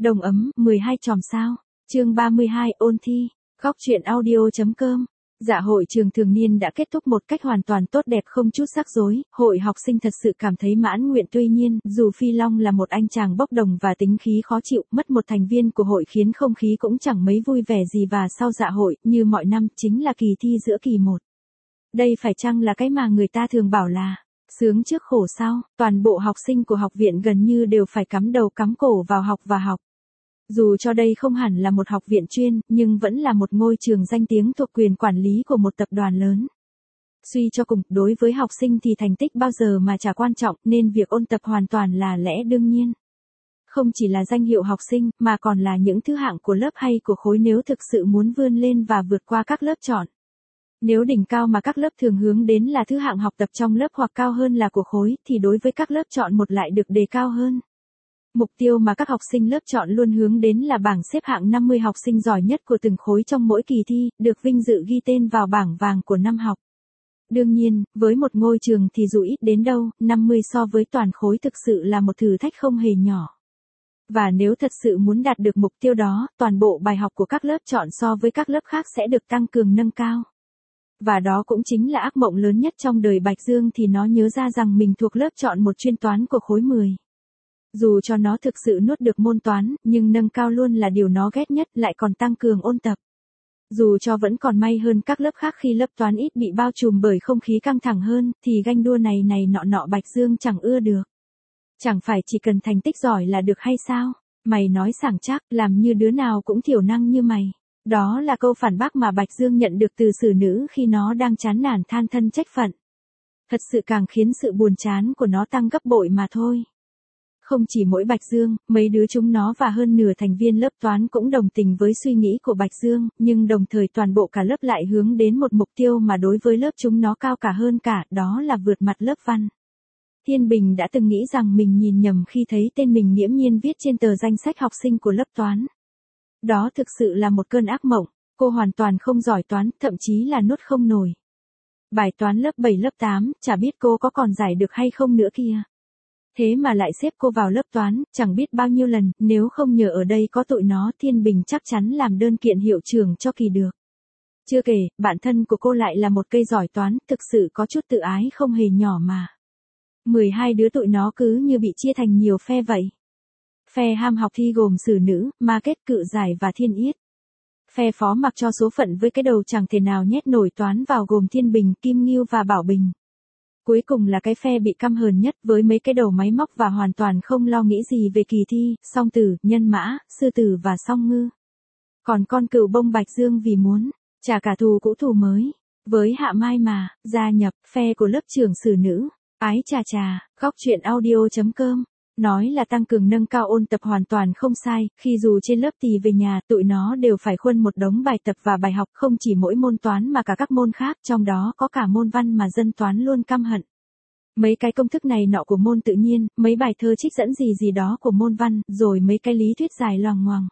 Đồng ấm, 12 chòm sao. Chương 32, ôn thi. Góc truyện audio.com. Dạ hội trường thường niên đã kết thúc một cách hoàn toàn tốt đẹp không chút rắc rối, hội học sinh thật sự cảm thấy mãn nguyện. Tuy nhiên, dù Phi Long là một anh chàng bốc đồng và tính khí khó chịu, mất một thành viên của hội khiến không khí cũng chẳng mấy vui vẻ gì. Và sau dạ hội, như mọi năm, chính là kỳ thi giữa kỳ 1. Đây phải chăng là cái mà người ta thường bảo là sướng trước khổ sau. Toàn bộ học sinh của học viện gần như đều phải cắm đầu cắm cổ vào học và học. Dù cho đây không hẳn là một học viện chuyên, nhưng vẫn là một ngôi trường danh tiếng thuộc quyền quản lý của một tập đoàn lớn. Suy cho cùng, đối với học sinh thì thành tích bao giờ mà chả quan trọng, nên việc ôn tập hoàn toàn là lẽ đương nhiên. Không chỉ là danh hiệu học sinh, mà còn là những thứ hạng của lớp hay của khối nếu thực sự muốn vươn lên và vượt qua các lớp chọn. Nếu đỉnh cao mà các lớp thường hướng đến là thứ hạng học tập trong lớp hoặc cao hơn là của khối, thì đối với các lớp chọn một lại được đề cao hơn. Mục tiêu mà các học sinh lớp chọn luôn hướng đến là bảng xếp hạng 50 học sinh giỏi nhất của từng khối trong mỗi kỳ thi, được vinh dự ghi tên vào bảng vàng của năm học. Đương nhiên, với một ngôi trường thì dù ít đến đâu, 50 so với toàn khối thực sự là một thử thách không hề nhỏ. Và nếu thật sự muốn đạt được mục tiêu đó, toàn bộ bài học của các lớp chọn so với các lớp khác sẽ được tăng cường nâng cao. Và đó cũng chính là ác mộng lớn nhất trong đời Bạch Dương thì nó nhớ ra rằng mình thuộc lớp chọn một chuyên toán của khối 10. Dù cho nó thực sự nuốt được môn toán, nhưng nâng cao luôn là điều nó ghét nhất, lại còn tăng cường ôn tập. Dù cho vẫn còn may hơn các lớp khác khi lớp toán ít bị bao trùm bởi không khí căng thẳng hơn, thì ganh đua này nọ Bạch Dương chẳng ưa được. Chẳng phải chỉ cần thành tích giỏi là được hay sao? Mày nói sảng chắc, làm như đứa nào cũng thiểu năng như mày. Đó là câu phản bác mà Bạch Dương nhận được từ xử nữ khi nó đang chán nản than thân trách phận. Thật sự càng khiến sự buồn chán của nó tăng gấp bội mà thôi. Không chỉ mỗi Bạch Dương, mấy đứa chúng nó và hơn nửa thành viên lớp toán cũng đồng tình với suy nghĩ của Bạch Dương, nhưng đồng thời toàn bộ cả lớp lại hướng đến một mục tiêu mà đối với lớp chúng nó cao cả hơn cả, đó là vượt mặt lớp văn. Thiên Bình đã từng nghĩ rằng mình nhìn nhầm khi thấy tên mình nghiễm nhiên viết trên tờ danh sách học sinh của lớp toán. Đó thực sự là một cơn ác mộng, cô hoàn toàn không giỏi toán, thậm chí là nuốt không nổi. Bài toán lớp 7 lớp 8, chả biết cô có còn giải được hay không nữa kia. Thế mà lại xếp cô vào lớp toán, chẳng biết bao nhiêu lần, nếu không nhờ ở đây có tụi nó, Thiên Bình chắc chắn làm đơn kiện hiệu trưởng cho kỳ được. Chưa kể, bạn thân của cô lại là một cây giỏi toán, thực sự có chút tự ái không hề nhỏ mà. 12 đứa tụi nó cứ như bị chia thành nhiều phe vậy. Phe ham học thi gồm xử nữ, ma kết, cự giải và thiên yết. Phe phó mặc cho số phận với cái đầu chẳng thể nào nhét nổi toán vào gồm Thiên Bình, Kim Ngưu và Bảo Bình. Cuối cùng là cái phe bị căm hờn nhất với mấy cái đầu máy móc và hoàn toàn không lo nghĩ gì về kỳ thi, Song Tử, Nhân Mã, Sư Tử và Song Ngư. Còn con cừu bông Bạch Dương vì muốn trả cả thù cũ thù mới với Hạ Mai mà gia nhập phe của lớp trưởng xử nữ. Ái chà, góc truyện audio.com. Nói là tăng cường nâng cao ôn tập hoàn toàn không sai, khi dù trên lớp thì về nhà, tụi nó đều phải khuân một đống bài tập và bài học, không chỉ mỗi môn toán mà cả các môn khác, trong đó có cả môn văn mà dân toán luôn căm hận. Mấy cái công thức này nọ của môn tự nhiên, mấy bài thơ trích dẫn gì đó của môn văn, rồi mấy cái lý thuyết dài loằng ngoằng.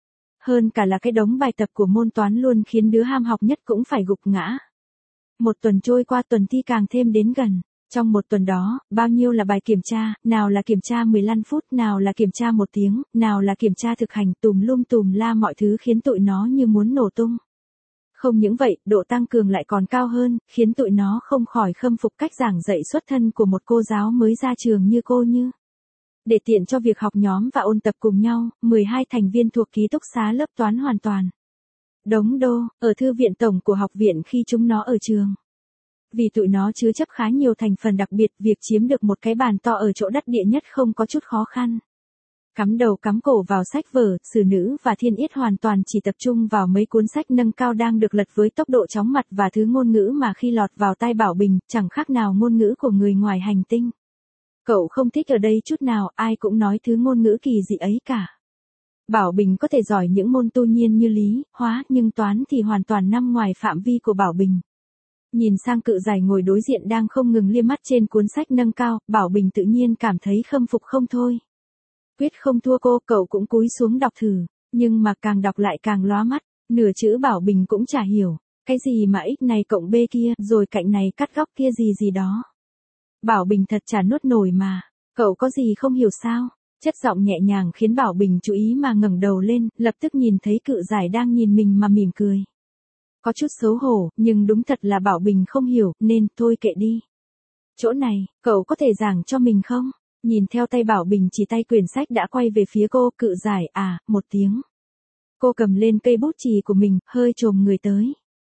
Hơn cả là cái đống bài tập của môn toán luôn khiến đứa ham học nhất cũng phải gục ngã. Một tuần trôi qua, tuần thi càng thêm đến gần. Trong một tuần đó, bao nhiêu là bài kiểm tra, nào là kiểm tra 15 phút, nào là kiểm tra 1 tiếng, nào là kiểm tra thực hành, tùm la mọi thứ khiến tụi nó như muốn nổ tung. Không những vậy, độ tăng cường lại còn cao hơn, khiến tụi nó không khỏi khâm phục cách giảng dạy xuất thân của một cô giáo mới ra trường như cô Như. Để tiện cho việc học nhóm và ôn tập cùng nhau, 12 thành viên thuộc ký túc xá lớp toán hoàn toàn đống đô, ở thư viện tổng của học viện khi chúng nó ở trường. Vì tụi nó chứa chấp khá nhiều thành phần đặc biệt, việc chiếm được một cái bàn to ở chỗ đắc địa nhất không có chút khó khăn. Cắm đầu cắm cổ vào sách vở, xử nữ và thiên yết hoàn toàn chỉ tập trung vào mấy cuốn sách nâng cao đang được lật với tốc độ chóng mặt và thứ ngôn ngữ mà khi lọt vào tai Bảo Bình, chẳng khác nào ngôn ngữ của người ngoài hành tinh. Cậu không thích ở đây chút nào, ai cũng nói thứ ngôn ngữ kỳ dị ấy cả. Bảo Bình có thể giỏi những môn tu nhiên như lý, hóa, nhưng toán thì hoàn toàn nằm ngoài phạm vi của Bảo Bình. Nhìn sang cự giải ngồi đối diện đang không ngừng liếc mắt trên cuốn sách nâng cao, Bảo Bình tự nhiên cảm thấy khâm phục không thôi. Quyết không thua cô, cậu cũng cúi xuống đọc thử, nhưng mà càng đọc lại càng lóa mắt, nửa chữ Bảo Bình cũng chả hiểu, cái gì mà x này cộng b kia, rồi cạnh này cắt góc kia gì đó. Bảo Bình thật chả nuốt nổi mà, cậu có gì không hiểu sao? Chất giọng nhẹ nhàng khiến Bảo Bình chú ý mà ngẩng đầu lên, lập tức nhìn thấy Cự Giải đang nhìn mình mà mỉm cười. Có chút xấu hổ, nhưng đúng thật là Bảo Bình không hiểu, nên thôi kệ đi. Chỗ này, cậu có thể giảng cho mình không? Nhìn theo tay Bảo Bình chỉ tay quyển sách đã quay về phía cô, Cự Giải một tiếng. Cô cầm lên cây bút chì của mình, hơi chồm người tới.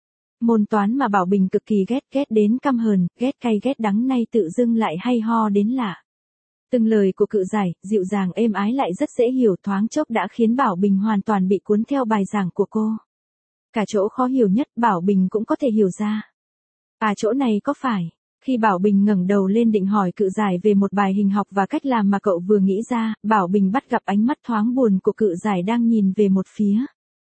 Môn toán mà Bảo Bình cực kỳ ghét đến căm hờn, ghét cay ghét đắng nay tự dưng lại hay ho đến lạ. Từng lời của Cự Giải, dịu dàng êm ái lại rất dễ hiểu, thoáng chốc đã khiến Bảo Bình hoàn toàn bị cuốn theo bài giảng của cô. Cả chỗ khó hiểu nhất Bảo Bình cũng có thể hiểu ra. Chỗ này có phải. Khi Bảo Bình ngẩng đầu lên định hỏi Cự Giải về một bài hình học và cách làm mà cậu vừa nghĩ ra, Bảo Bình bắt gặp ánh mắt thoáng buồn của Cự Giải đang nhìn về một phía.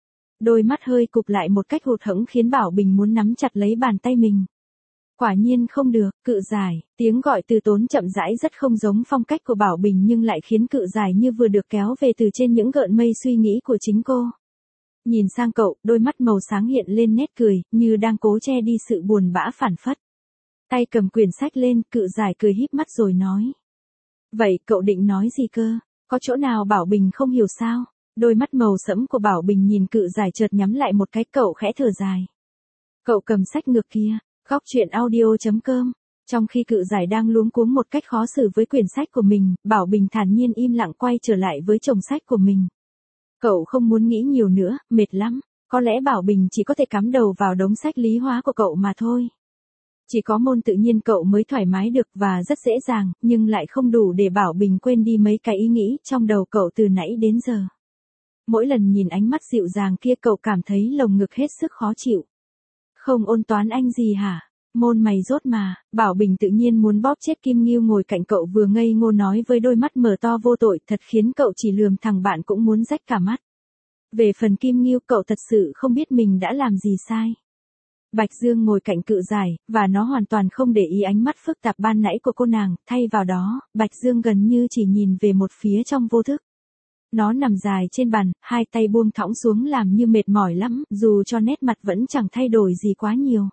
Đôi mắt hơi cụp lại một cách hụt hẫng khiến Bảo Bình muốn nắm chặt lấy bàn tay mình. Quả nhiên không được, Cự Giải, tiếng gọi từ tốn chậm rãi rất không giống phong cách của Bảo Bình nhưng lại khiến Cự Giải như vừa được kéo về từ trên những gợn mây suy nghĩ của chính cô. Nhìn sang cậu, đôi mắt màu sáng hiện lên nét cười, như đang cố che đi sự buồn bã phảng phất. Tay cầm quyển sách lên, Cự Giải cười híp mắt rồi nói. Vậy cậu định nói gì cơ? Có chỗ nào Bảo Bình không hiểu sao? Đôi mắt màu sẫm của Bảo Bình nhìn Cự Giải chợt nhắm lại một cái, cậu khẽ thở dài. Cậu cầm sách ngược kia, Góc Truyện Audio.com. Trong khi Cự Giải đang luống cuống một cách khó xử với quyển sách của mình, Bảo Bình thản nhiên im lặng quay trở lại với chồng sách của mình. Cậu không muốn nghĩ nhiều nữa, mệt lắm. Có lẽ Bảo Bình chỉ có thể cắm đầu vào đống sách lý hóa của cậu mà thôi. Chỉ có môn tự nhiên cậu mới thoải mái được và rất dễ dàng, nhưng lại không đủ để Bảo Bình quên đi mấy cái ý nghĩ trong đầu cậu từ nãy đến giờ. Mỗi lần nhìn ánh mắt dịu dàng kia cậu cảm thấy lồng ngực hết sức khó chịu. Không ôn toán anh gì hả? Môn mày rốt mà. Bảo Bình tự nhiên muốn bóp chết Kim Ngưu ngồi cạnh cậu vừa ngây ngô nói với đôi mắt mở to vô tội, thật khiến cậu chỉ lườm thằng bạn cũng muốn rách cả mắt. Về phần Kim Ngưu, cậu thật sự không biết mình đã làm gì sai. Bạch Dương ngồi cạnh Cự Giải, và nó hoàn toàn không để ý ánh mắt phức tạp ban nãy của cô nàng, thay vào đó, Bạch Dương gần như chỉ nhìn về một phía trong vô thức. Nó nằm dài trên bàn, hai tay buông thõng xuống làm như mệt mỏi lắm, dù cho nét mặt vẫn chẳng thay đổi gì quá nhiều.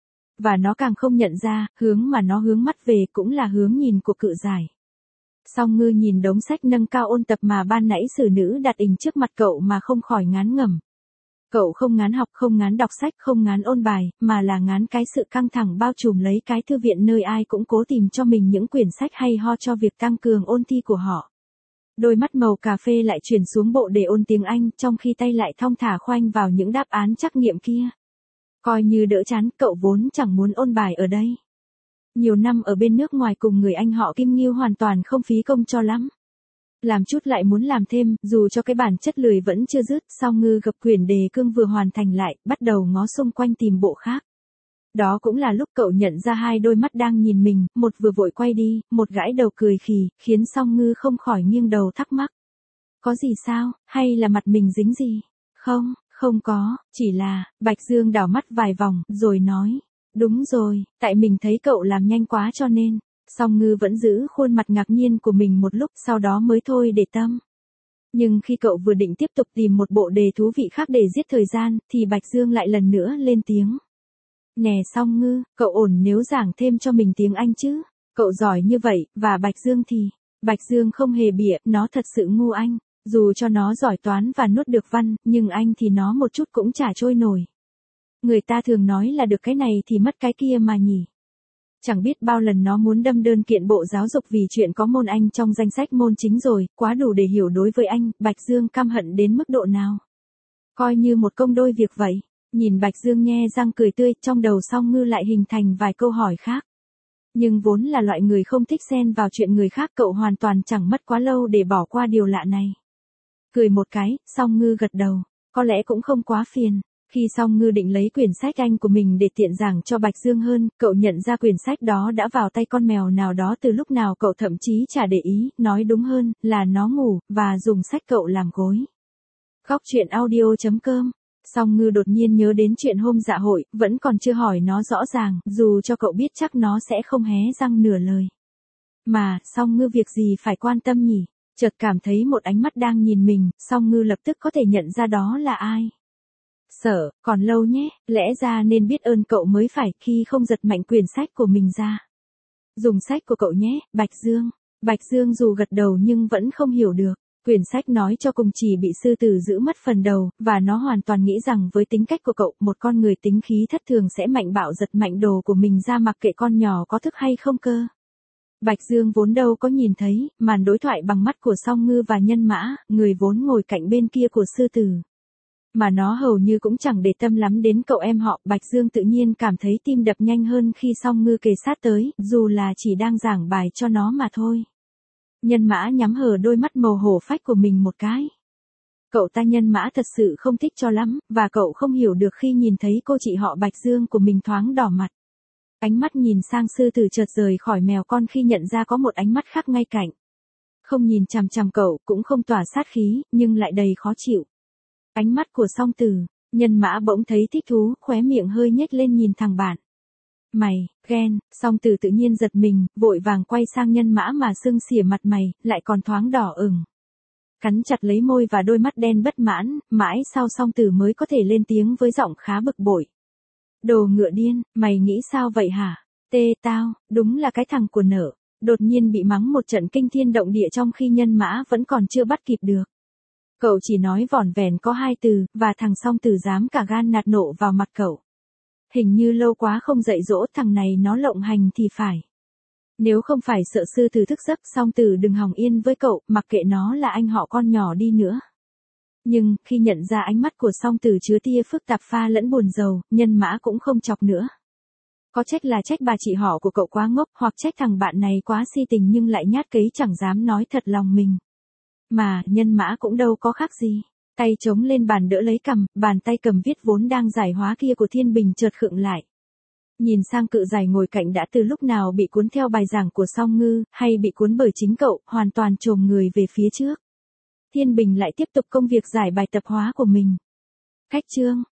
Và nó càng không nhận ra, hướng mà nó hướng mắt về cũng là hướng nhìn của Cự Giải. Song Ngư nhìn đống sách nâng cao ôn tập mà ban nãy xử nữ đặt ình trước mặt cậu mà không khỏi ngán ngẩm. Cậu không ngán học, không ngán đọc sách, không ngán ôn bài, mà là ngán cái sự căng thẳng bao trùm lấy cái thư viện nơi ai cũng cố tìm cho mình những quyển sách hay ho cho việc tăng cường ôn thi của họ. Đôi mắt màu cà phê lại chuyển xuống bộ đề ôn tiếng Anh, trong khi tay lại thong thả khoanh vào những đáp án trắc nghiệm kia. Coi như đỡ chán, cậu vốn chẳng muốn ôn bài ở đây. Nhiều năm ở bên nước ngoài cùng người anh họ Kim Ngưu hoàn toàn không phí công cho lắm. Làm chút lại muốn làm thêm, dù cho cái bản chất lười vẫn chưa dứt, Song Ngư gập quyển đề cương vừa hoàn thành lại, bắt đầu ngó xung quanh tìm bộ khác. Đó cũng là lúc cậu nhận ra hai đôi mắt đang nhìn mình, một vừa vội quay đi, một gãi đầu cười khì, khiến Song Ngư không khỏi nghiêng đầu thắc mắc. Có gì sao, hay là mặt mình dính gì? Không có, chỉ là, Bạch Dương đảo mắt vài vòng, rồi nói. Đúng rồi, tại mình thấy cậu làm nhanh quá cho nên. Song Ngư vẫn giữ khuôn mặt ngạc nhiên của mình một lúc, sau đó mới thôi để tâm. Nhưng khi cậu vừa định tiếp tục tìm một bộ đề thú vị khác để giết thời gian, thì Bạch Dương lại lần nữa lên tiếng. Nè Song Ngư, cậu ổn nếu giảng thêm cho mình tiếng Anh chứ? Cậu giỏi như vậy, và Bạch Dương thì... Bạch Dương không hề bịa, nó thật sự ngu anh. Dù cho nó giỏi toán và nuốt được văn, nhưng anh thì nó một chút cũng chả trôi nổi. Người ta thường nói là được cái này thì mất cái kia mà nhỉ. Chẳng biết bao lần nó muốn đâm đơn kiện Bộ Giáo dục vì chuyện có môn Anh trong danh sách môn chính rồi, quá đủ để hiểu đối với anh, Bạch Dương căm hận đến mức độ nào. Coi như một công đôi việc vậy. Nhìn Bạch Dương nhe răng cười tươi, trong đầu Song Ngư lại hình thành vài câu hỏi khác. Nhưng vốn là loại người không thích xen vào chuyện người khác, cậu hoàn toàn chẳng mất quá lâu để bỏ qua điều lạ này. Cười một cái, Song Ngư gật đầu, có lẽ cũng không quá phiền. Khi Song Ngư định lấy quyển sách Anh của mình để tiện giảng cho Bạch Dương hơn, cậu nhận ra quyển sách đó đã vào tay con mèo nào đó từ lúc nào cậu thậm chí chả để ý, nói đúng hơn, là nó ngủ, và dùng sách cậu làm gối. Góc Truyện Audio.com. Song Ngư đột nhiên nhớ đến chuyện hôm dạ hội, vẫn còn chưa hỏi nó rõ ràng, dù cho cậu biết chắc nó sẽ không hé răng nửa lời. Mà, Song Ngư việc gì phải quan tâm nhỉ? Chợt cảm thấy một ánh mắt đang nhìn mình, Song Ngư lập tức có thể nhận ra đó là ai. Sợ, còn lâu nhé, lẽ ra nên biết ơn cậu mới phải khi không giật mạnh quyển sách của mình ra. Dùng sách của cậu nhé, Bạch Dương. Bạch Dương dù gật đầu nhưng vẫn không hiểu được. Quyển sách nói cho cùng chỉ bị sư tử giữ mất phần đầu, và nó hoàn toàn nghĩ rằng với tính cách của cậu, một con người tính khí thất thường sẽ mạnh bạo giật mạnh đồ của mình ra mặc kệ con nhỏ có thức hay không cơ. Bạch Dương vốn đâu có nhìn thấy, màn đối thoại bằng mắt của Song Ngư và Nhân Mã, người vốn ngồi cạnh bên kia của sư tử. Mà nó hầu như cũng chẳng để tâm lắm đến cậu em họ, Bạch Dương tự nhiên cảm thấy tim đập nhanh hơn khi Song Ngư kề sát tới, dù là chỉ đang giảng bài cho nó mà thôi. Nhân Mã nhắm hờ đôi mắt màu hổ phách của mình một cái. Cậu ta Nhân Mã thật sự không thích cho lắm, và cậu không hiểu được khi nhìn thấy cô chị họ Bạch Dương của mình thoáng đỏ mặt. Ánh mắt nhìn sang sư tử chợt rời khỏi mèo con khi nhận ra có một ánh mắt khác ngay cạnh. Không nhìn chằm chằm cậu, cũng không tỏa sát khí, nhưng lại đầy khó chịu. Ánh mắt của Song Tử, Nhân Mã bỗng thấy thích thú, khóe miệng hơi nhếch lên nhìn thằng bạn. Mày, ghen, Song Tử tự nhiên giật mình, vội vàng quay sang Nhân Mã mà sưng xỉa mặt mày, lại còn thoáng đỏ ửng. Cắn chặt lấy môi và đôi mắt đen bất mãn, mãi sau Song Tử mới có thể lên tiếng với giọng khá bực bội. Đồ ngựa điên, mày nghĩ sao vậy hả? Tao, đúng là cái thằng của nợ. Đột nhiên bị mắng một trận kinh thiên động địa trong khi Nhân Mã vẫn còn chưa bắt kịp được. Cậu chỉ nói vỏn vẹn có 2 từ, và thằng Song Tử dám cả gan nạt nộ vào mặt cậu. Hình như lâu quá không dạy dỗ thằng này nó lộng hành thì phải. Nếu không phải sợ sư tử thức giấc, Song Tử đừng hòng yên với cậu, mặc kệ nó là anh họ con nhỏ đi nữa. Nhưng, khi nhận ra ánh mắt của Song Tử chứa tia phức tạp pha lẫn buồn rầu, Nhân Mã cũng không chọc nữa. Có trách là trách bà chị họ của cậu quá ngốc, hoặc trách thằng bạn này quá si tình nhưng lại nhát cấy chẳng dám nói thật lòng mình. Mà, Nhân Mã cũng đâu có khác gì. Tay chống lên bàn đỡ lấy cằm, bàn tay cầm viết vốn đang giải hóa kia của Thiên Bình chợt khựng lại. Nhìn sang cự giải ngồi cạnh đã từ lúc nào bị cuốn theo bài giảng của Song Ngư, hay bị cuốn bởi chính cậu, hoàn toàn chồm người về phía trước. Thiên Bình lại tiếp tục công việc giải bài tập hóa của mình. Khách chương.